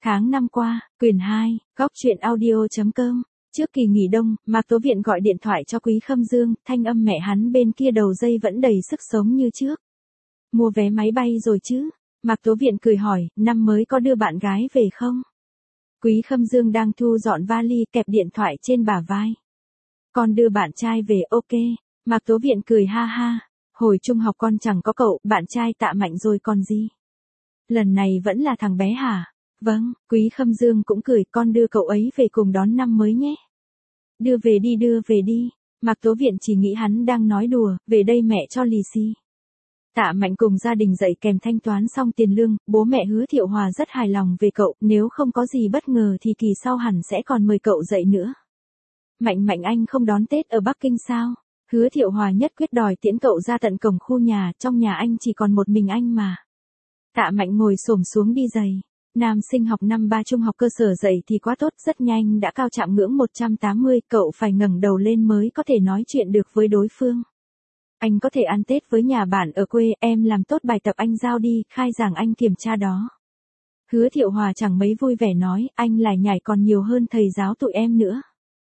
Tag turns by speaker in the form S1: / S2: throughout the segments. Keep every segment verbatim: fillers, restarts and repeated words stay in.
S1: Tháng năm qua, quyển hai, góc truyện audio.com. Trước kỳ nghỉ đông, Mạc Tố Viện gọi điện thoại cho Quý Khâm Dương, thanh âm mẹ hắn bên kia đầu dây vẫn đầy sức sống như trước. Mua vé máy bay rồi chứ? Mạc Tố Viện cười hỏi, năm mới có đưa bạn gái về không? Quý Khâm Dương đang thu dọn vali, kẹp điện thoại trên bả vai. Con đưa bạn trai về, ok. Mạc Tố Viện cười ha ha. Hồi trung học con chẳng có cậu, bạn trai Tạ Mạnh rồi còn gì? Lần này vẫn là thằng bé hả? Vâng, Quý Khâm Dương cũng cười, con đưa cậu ấy về cùng đón năm mới nhé. Đưa về đi đưa về đi. Mạc Tố Viện chỉ nghĩ hắn đang nói đùa, về đây mẹ cho lì xì. Tạ Mạnh cùng gia đình dậy kèm thanh toán xong tiền lương, bố mẹ Hứa Thiệu Hòa rất hài lòng về cậu, nếu không có gì bất ngờ thì kỳ sau hẳn sẽ còn mời cậu dậy nữa. Mạnh Mạnh anh không đón Tết ở Bắc Kinh sao? Hứa Thiệu Hòa nhất quyết đòi tiễn cậu ra tận cổng khu nhà, trong nhà anh chỉ còn một mình anh mà. Tạ Mạnh ngồi xổm xuống đi giày. Nam sinh học năm ba trung học cơ sở dậy thì quá tốt, rất nhanh đã cao chạm ngưỡng một trăm tám mươi, cậu phải ngẩng đầu lên mới có thể nói chuyện được với đối phương. Anh có thể ăn Tết với nhà bạn ở quê, em làm tốt bài tập anh giao đi, khai giảng anh kiểm tra đó. Hứa Thiệu Hòa chẳng mấy vui vẻ nói, anh lại nhảy còn nhiều hơn thầy giáo tụi em nữa.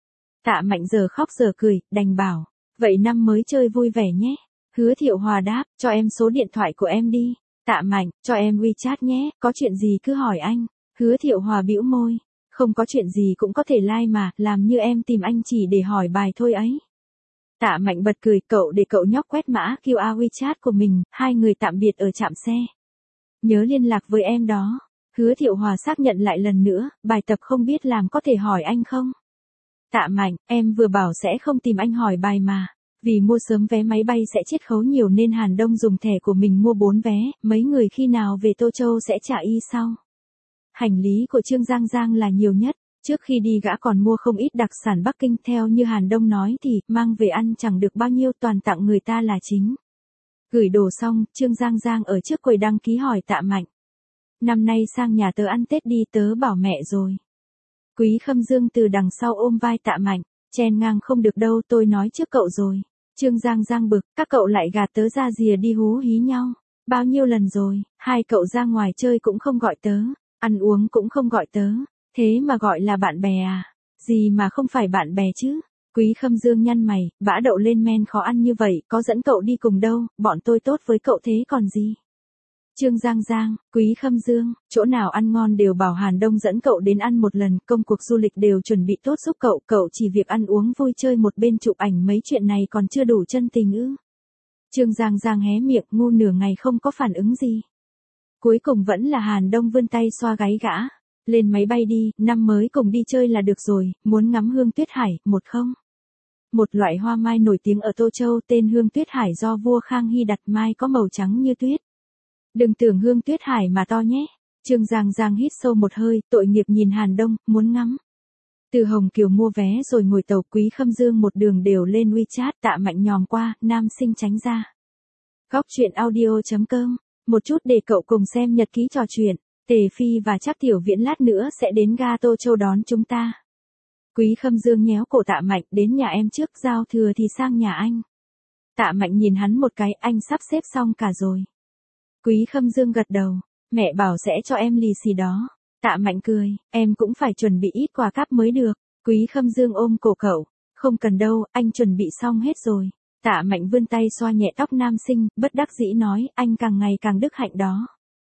S1: Tạ Mạnh giờ khóc giờ cười, đành bảo, vậy năm mới chơi vui vẻ nhé. Hứa Thiệu Hòa đáp, cho em số điện thoại của em đi. Tạ Mạnh, cho em WeChat nhé, có chuyện gì cứ hỏi anh. Hứa Thiệu Hòa bĩu môi, không có chuyện gì cũng có thể like mà, làm như em tìm anh chỉ để hỏi bài thôi ấy. Tạ Mạnh bật cười, cậu để cậu nhóc quét mã quy rờ WeChat của mình, hai người tạm biệt ở trạm xe. Nhớ liên lạc với em đó. Hứa Thiệu Hòa xác nhận lại lần nữa, bài tập không biết làm có thể hỏi anh không? Tạ Mạnh, em vừa bảo sẽ không tìm anh hỏi bài mà. Vì mua sớm vé máy bay sẽ chiết khấu nhiều nên Hàn Đông dùng thẻ của mình mua bốn vé, mấy người khi nào về Tô Châu sẽ trả y sau. Hành lý của Trương Giang Giang là nhiều nhất, trước khi đi gã còn mua không ít đặc sản Bắc Kinh, theo như Hàn Đông nói thì mang về ăn chẳng được bao nhiêu, toàn tặng người ta là chính. Gửi đồ xong, Trương Giang Giang ở trước quầy đăng ký hỏi Tạ Mạnh. Năm nay sang nhà tớ ăn Tết đi, tớ bảo mẹ rồi. Quý Khâm Dương từ đằng sau ôm vai Tạ Mạnh, chen ngang không được đâu, tôi nói trước cậu rồi. Trương Giang Giang bực, các cậu lại gạt tớ ra rìa đi hú hí nhau. Bao nhiêu lần rồi, hai cậu ra ngoài chơi cũng không gọi tớ, ăn uống cũng không gọi tớ, thế mà gọi là bạn bè à? Gì mà không phải bạn bè chứ? Quý Khâm Dương nhăn mày, bã đậu lên men khó ăn như vậy, có dẫn cậu đi cùng đâu, bọn tôi tốt với cậu thế còn gì? Trương Giang Giang, Quý Khâm Dương, chỗ nào ăn ngon đều bảo Hàn Đông dẫn cậu đến ăn một lần, công cuộc du lịch đều chuẩn bị tốt giúp cậu, cậu chỉ việc ăn uống vui chơi một bên chụp ảnh, mấy chuyện này còn chưa đủ chân tình ư? Trương Giang Giang hé miệng, ngu nửa ngày không có phản ứng gì. Cuối cùng vẫn là Hàn Đông vươn tay xoa gáy gã, lên máy bay đi, năm mới cùng đi chơi là được rồi, muốn ngắm hương tuyết hải, một không? Một loại hoa mai nổi tiếng ở Tô Châu, tên hương tuyết hải do vua Khang Hy đặt, mai có màu trắng như tuyết. Đừng tưởng hương tuyết hải mà to nhé. Trương Giang Giang hít sâu một hơi, tội nghiệp nhìn Hàn Đông, muốn ngắm. Từ Hồng Kiều mua vé rồi ngồi tàu, Quý Khâm Dương một đường đều lên WeChat, Tạ Mạnh nhòm qua, nam sinh tránh ra. Góc truyện audio.com, một chút để cậu cùng xem nhật ký trò chuyện. Tề Phi và Trác Tiểu Viễn lát nữa sẽ đến ga Tô Châu đón chúng ta. Quý Khâm Dương nhéo cổ Tạ Mạnh, đến nhà em trước, giao thừa thì sang nhà anh. Tạ Mạnh nhìn hắn một cái, anh sắp xếp xong cả rồi. Quý Khâm Dương gật đầu, mẹ bảo sẽ cho em lì xì đó. Tạ Mạnh cười, em cũng phải chuẩn bị ít quà cáp mới được. Quý Khâm Dương ôm cổ cậu, không cần đâu, anh chuẩn bị xong hết rồi. Tạ Mạnh vươn tay xoa nhẹ tóc nam sinh, bất đắc dĩ nói, anh càng ngày càng đức hạnh đó.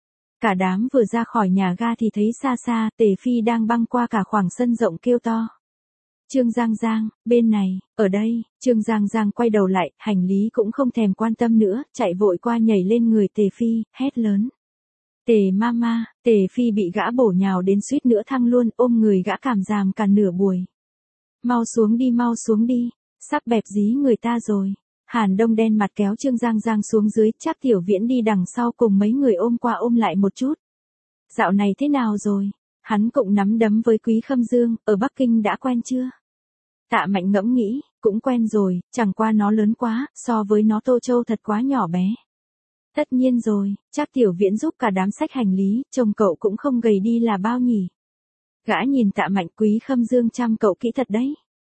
S1: Cả đám vừa ra khỏi nhà ga thì thấy xa xa, Tề Phi đang băng qua cả khoảng sân rộng kêu to. Trương Giang Giang, bên này, ở đây. Trương Giang Giang quay đầu lại, hành lý cũng không thèm quan tâm nữa, chạy vội qua nhảy lên người Tề Phi, hét lớn. Tề mama, Tề Phi bị gã bổ nhào đến suýt nữa thăng luôn, ôm người gã cảm giảm cả nửa buổi. Mau xuống đi, mau xuống đi, sắp bẹp dí người ta rồi. Hàn Đông đen mặt kéo Trương Giang Giang xuống dưới, Trác Tiểu Viễn đi đằng sau cùng mấy người ôm qua ôm lại một chút. Dạo này thế nào rồi? Hắn cũng nắm đấm với Quý Khâm Dương, ở Bắc Kinh đã quen chưa? Tạ Mạnh ngẫm nghĩ, cũng quen rồi, chẳng qua nó lớn quá, so với nó Tô Châu thật quá nhỏ bé. Tất nhiên rồi, Trác Tiểu Viễn giúp cả đám xách hành lý, chồng cậu cũng không gầy đi là bao nhỉ. Gã nhìn Tạ Mạnh, Quý Khâm Dương chăm cậu kỹ thật đấy.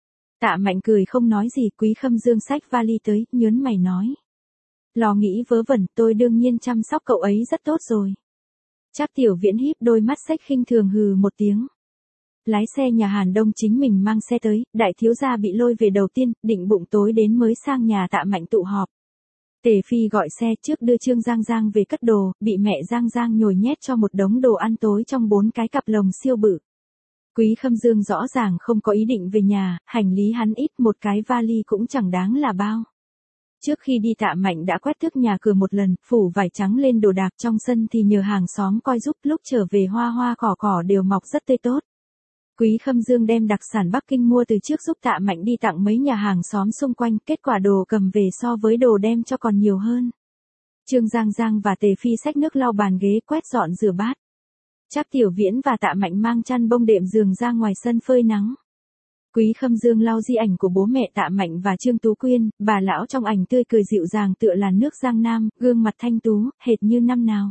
S1: Tạ Mạnh cười không nói gì, Quý Khâm Dương xách vali tới, nhớn mày nói. Lo nghĩ vớ vẩn, tôi đương nhiên chăm sóc cậu ấy rất tốt rồi. Trác Tiểu Viễn híp đôi mắt xếch khinh thường hừ một tiếng. Lái xe nhà Hàn Đông chính mình mang xe tới, đại thiếu gia bị lôi về đầu tiên, định bụng tối đến mới sang nhà Tạ Mạnh tụ họp. Tề Phi gọi xe trước đưa Trương Giang Giang về cất đồ, bị mẹ Giang Giang nhồi nhét cho một đống đồ ăn tối trong bốn cái cặp lồng siêu bự. Quý Khâm Dương rõ ràng không có ý định về nhà, hành lý hắn ít một cái vali cũng chẳng đáng là bao. Trước khi đi Tạ Mạnh đã quét tước nhà cửa một lần, phủ vải trắng lên đồ đạc trong sân thì nhờ hàng xóm coi giúp, lúc trở về hoa hoa cỏ cỏ đều mọc rất tươi tốt. Quý Khâm Dương đem đặc sản Bắc Kinh mua từ trước giúp Tạ Mạnh đi tặng mấy nhà hàng xóm xung quanh, kết quả đồ cầm về so với đồ đem cho còn nhiều hơn. Trương Giang Giang và Tề Phi xách nước lau bàn ghế quét dọn rửa bát. Trác Tiểu Viễn và Tạ Mạnh mang chăn bông đệm giường ra ngoài sân phơi nắng. Quý Khâm Dương lau di ảnh của bố mẹ Tạ Mạnh và Trương Tú Quyên, bà lão trong ảnh tươi cười dịu dàng tựa là nước Giang Nam, gương mặt thanh tú, hệt như năm nào.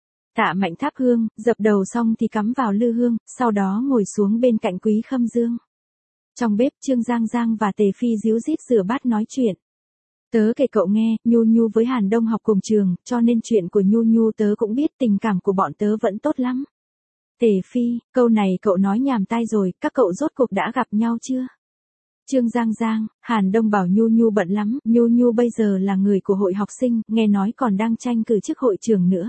S1: Tạ Mạnh thắp hương, dập đầu xong thì cắm vào lư hương, sau đó ngồi xuống bên cạnh Quý Khâm Dương. Trong bếp Trương Giang Giang và Tề Phi díu dít rửa bát nói chuyện. Tớ kể cậu nghe, Nhu Nhu với Hàn Đông học cùng trường, cho nên chuyện của Nhu Nhu tớ cũng biết, tình cảm của bọn tớ vẫn tốt lắm. Tề Phi, câu này cậu nói nhàm tai rồi, các cậu rốt cuộc đã gặp nhau chưa? Trương Giang Giang, Hàn Đông bảo Nhu Nhu bận lắm, Nhu Nhu bây giờ là người của hội học sinh, nghe nói còn đang tranh cử chức hội trưởng nữa.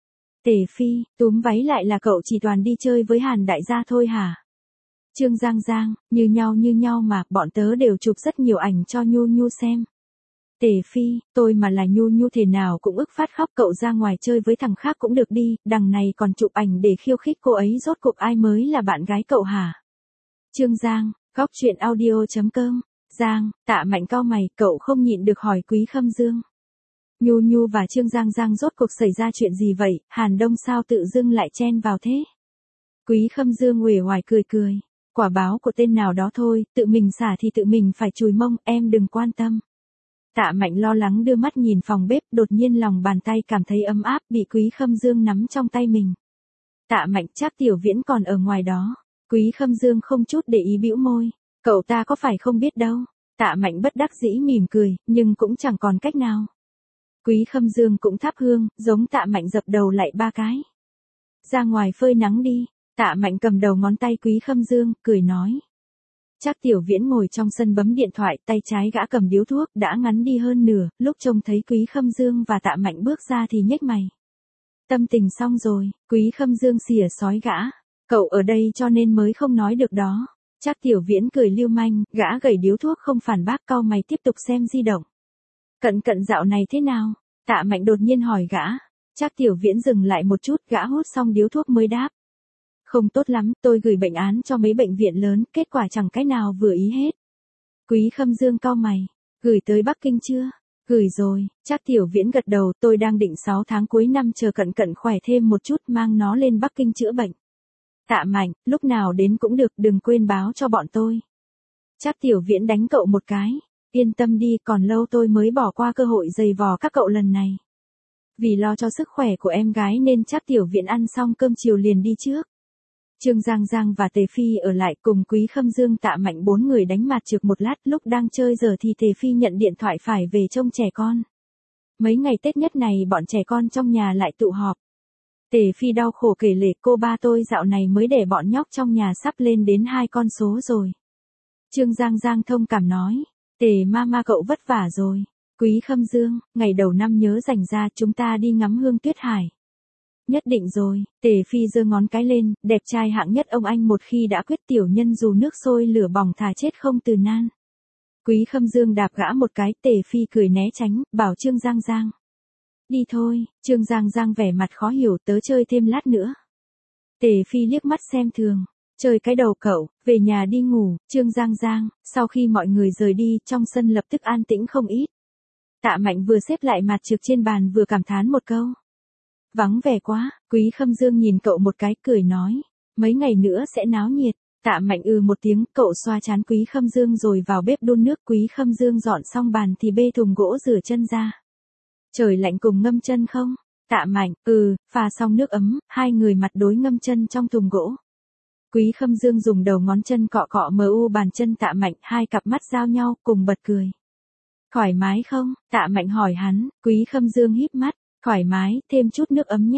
S1: Tề Phi, túm váy lại là cậu chỉ toàn đi chơi với Hàn đại gia thôi hả? Trương Giang Giang, như nhau như nhau mà, bọn tớ đều chụp rất nhiều ảnh cho Nhu Nhu xem. Tề Phi, tôi mà là Nhu Nhu thế nào cũng ức phát khóc, cậu ra ngoài chơi với thằng khác cũng được đi, đằng này còn chụp ảnh để khiêu khích cô ấy, rốt cuộc ai mới là bạn gái cậu hả? Trương Giang, góc truyện audio chấm com. Giang, Tạ Mạnh cau mày, cậu không nhịn được hỏi Quý Khâm Dương. Nhu Nhu và Trương Giang Giang rốt cuộc xảy ra chuyện gì vậy, Hàn Đông sao tự dưng lại chen vào thế? Quý Khâm Dương uể oải cười cười, quả báo của tên nào đó thôi, tự mình xả thì tự mình phải chùi mông, em đừng quan tâm. Tạ Mạnh lo lắng đưa mắt nhìn phòng bếp, đột nhiên lòng bàn tay cảm thấy ấm áp, bị Quý Khâm Dương nắm trong tay mình. Tạ Mạnh, Trác Tiểu Viễn còn ở ngoài đó. Quý Khâm Dương không chút để ý bĩu môi, cậu ta có phải không biết đâu. Tạ Mạnh bất đắc dĩ mỉm cười, nhưng cũng chẳng còn cách nào. Quý Khâm Dương cũng thắp hương, giống Tạ Mạnh dập đầu lại ba cái. Ra ngoài phơi nắng đi. Tạ Mạnh cầm đầu ngón tay Quý Khâm Dương, cười nói. Trác Tiểu Viễn ngồi trong sân bấm điện thoại, tay trái gã cầm điếu thuốc, đã ngắn đi hơn nửa, lúc trông thấy Quý Khâm Dương và Tạ Mạnh bước ra thì nhếch mày. Tâm tình xong rồi, Quý Khâm Dương xỉa xói gã. Cậu ở đây cho nên mới không nói được đó. Trác Tiểu Viễn cười lưu manh, gã gẩy điếu thuốc không phản bác, cau mày tiếp tục xem di động. Cận cận dạo này thế nào? Tạ Mạnh đột nhiên hỏi gã. Trác Tiểu Viễn dừng lại một chút, gã hút xong điếu thuốc mới đáp. Không tốt lắm, tôi gửi bệnh án cho mấy bệnh viện lớn, kết quả chẳng cái nào vừa ý hết. Quý Khâm Dương cau mày. Gửi tới Bắc Kinh chưa? Gửi rồi. Trác Tiểu Viễn gật đầu, tôi đang định sáu tháng cuối năm chờ cận cận khỏe thêm một chút mang nó lên Bắc Kinh chữa bệnh. Tạ Mạnh, lúc nào đến cũng được, đừng quên báo cho bọn tôi. Trác Tiểu Viễn đánh cậu một cái. Yên tâm đi, còn lâu tôi mới bỏ qua cơ hội giày vò các cậu lần này. Vì lo cho sức khỏe của em gái nên Trác Tiểu Viễn ăn xong cơm chiều liền đi trước. Trương Giang Giang và Tề Phi ở lại cùng Quý Khâm Dương Tạ Mạnh bốn người đánh mặt trược một lát, lúc đang chơi giờ thì Tề Phi nhận điện thoại phải về trông trẻ con. Mấy ngày Tết nhất này bọn trẻ con trong nhà lại tụ họp. Tề Phi đau khổ kể lể, cô ba tôi dạo này mới để bọn nhóc trong nhà sắp lên đến hai con số rồi. Trương Giang Giang thông cảm nói, Tề mama cậu vất vả rồi. Quý Khâm Dương, ngày đầu năm nhớ dành ra chúng ta đi ngắm hương tuyết hải. Nhất định rồi. Tề Phi giơ ngón cái lên, đẹp trai hạng nhất ông anh một khi đã quyết, tiểu nhân dù nước sôi lửa bỏng thà chết không từ nan. Quý Khâm Dương đạp gã một cái, Tề Phi cười né tránh, bảo Trương Giang Giang. Đi thôi. Trương Giang Giang vẻ mặt khó hiểu, tớ chơi thêm lát nữa. Tề Phi liếc mắt xem thường. Chơi cái đầu cậu, về nhà đi ngủ. Trương Giang Giang, sau khi mọi người rời đi, trong sân lập tức an tĩnh không ít. Tạ Mạnh vừa xếp lại mặt trược trên bàn vừa cảm thán một câu. Vắng vẻ quá. Quý Khâm Dương nhìn cậu một cái, cười nói. Mấy ngày nữa sẽ náo nhiệt. Tạ Mạnh ừ một tiếng, cậu xoa chán Quý Khâm Dương rồi vào bếp đun nước. Quý Khâm Dương dọn xong bàn thì bê thùng gỗ rửa chân ra. Trời lạnh cùng ngâm chân không? Tạ Mạnh, ừ, pha xong nước ấm, hai người mặt đối ngâm chân trong thùng gỗ. Quý Khâm Dương dùng đầu ngón chân cọ cọ mờ u bàn chân Tạ Mạnh, hai cặp mắt giao nhau, cùng bật cười. Thoải mái không? Tạ Mạnh hỏi hắn. Quý Khâm Dương híp mắt. Thoải mái, thêm chút nước ấm nhé.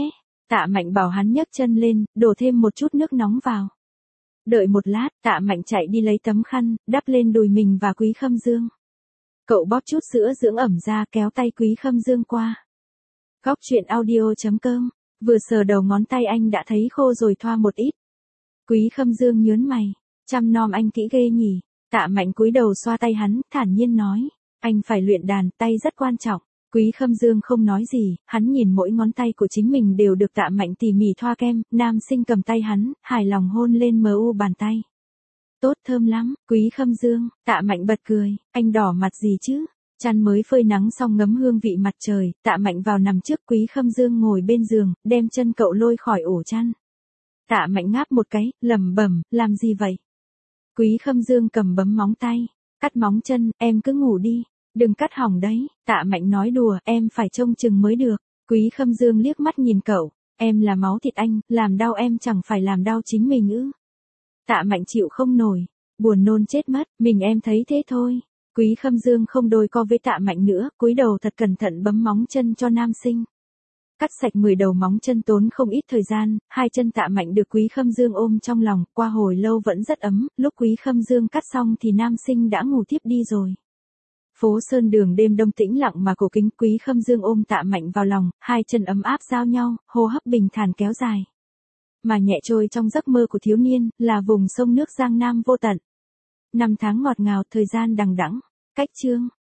S1: Tạ Mạnh bảo hắn nhấc chân lên, đổ thêm một chút nước nóng vào. Đợi một lát, Tạ Mạnh chạy đi lấy tấm khăn, đắp lên đùi mình và Quý Khâm Dương. Cậu bóp chút sữa dưỡng ẩm ra, kéo tay Quý Khâm Dương qua. Góc truyện audio chấm com, vừa sờ đầu ngón tay anh đã thấy khô rồi, thoa một ít. Quý Khâm Dương nhớn mày, chăm nom anh kỹ ghê nhỉ. Tạ Mạnh cúi đầu xoa tay hắn, thản nhiên nói, anh phải luyện đàn, tay rất quan trọng. Quý Khâm Dương không nói gì, hắn nhìn mỗi ngón tay của chính mình đều được Tạ Mạnh tỉ mỉ thoa kem, nam sinh cầm tay hắn, hài lòng hôn lên mờ u bàn tay. Tốt, thơm lắm, Quý Khâm Dương. Tạ Mạnh bật cười, anh đỏ mặt gì chứ? Chăn mới phơi nắng xong ngấm hương vị mặt trời, Tạ Mạnh vào nằm trước, Quý Khâm Dương ngồi bên giường, đem chân cậu lôi khỏi ổ chăn. Tạ Mạnh ngáp một cái, lẩm bẩm, làm gì vậy? Quý Khâm Dương cầm bấm móng tay, cắt móng chân, em cứ ngủ đi, đừng cắt hỏng đấy. Tạ Mạnh nói đùa, em phải trông chừng mới được. Quý Khâm Dương liếc mắt nhìn cậu, em là máu thịt anh, làm đau em chẳng phải làm đau chính mình ư? Tạ Mạnh chịu không nổi, buồn nôn chết mất, mình em thấy thế thôi. Quý Khâm Dương không đôi co với Tạ Mạnh nữa, cúi đầu thật cẩn thận bấm móng chân cho nam sinh. Cắt sạch mười đầu móng chân tốn không ít thời gian, hai chân Tạ Mạnh được Quý Khâm Dương ôm trong lòng, qua hồi lâu vẫn rất ấm, lúc Quý Khâm Dương cắt xong thì nam sinh đã ngủ tiếp đi rồi. Phố Sơn đường đêm đông tĩnh lặng mà cổ kính, Quý Khâm Dương ôm Tạ Mạnh vào lòng, hai chân ấm áp giao nhau, hô hấp bình thản kéo dài. Mà nhẹ trôi trong giấc mơ của thiếu niên, là vùng sông nước Giang Nam vô tận. Năm tháng ngọt ngào, thời gian đằng đẵng, cách chương.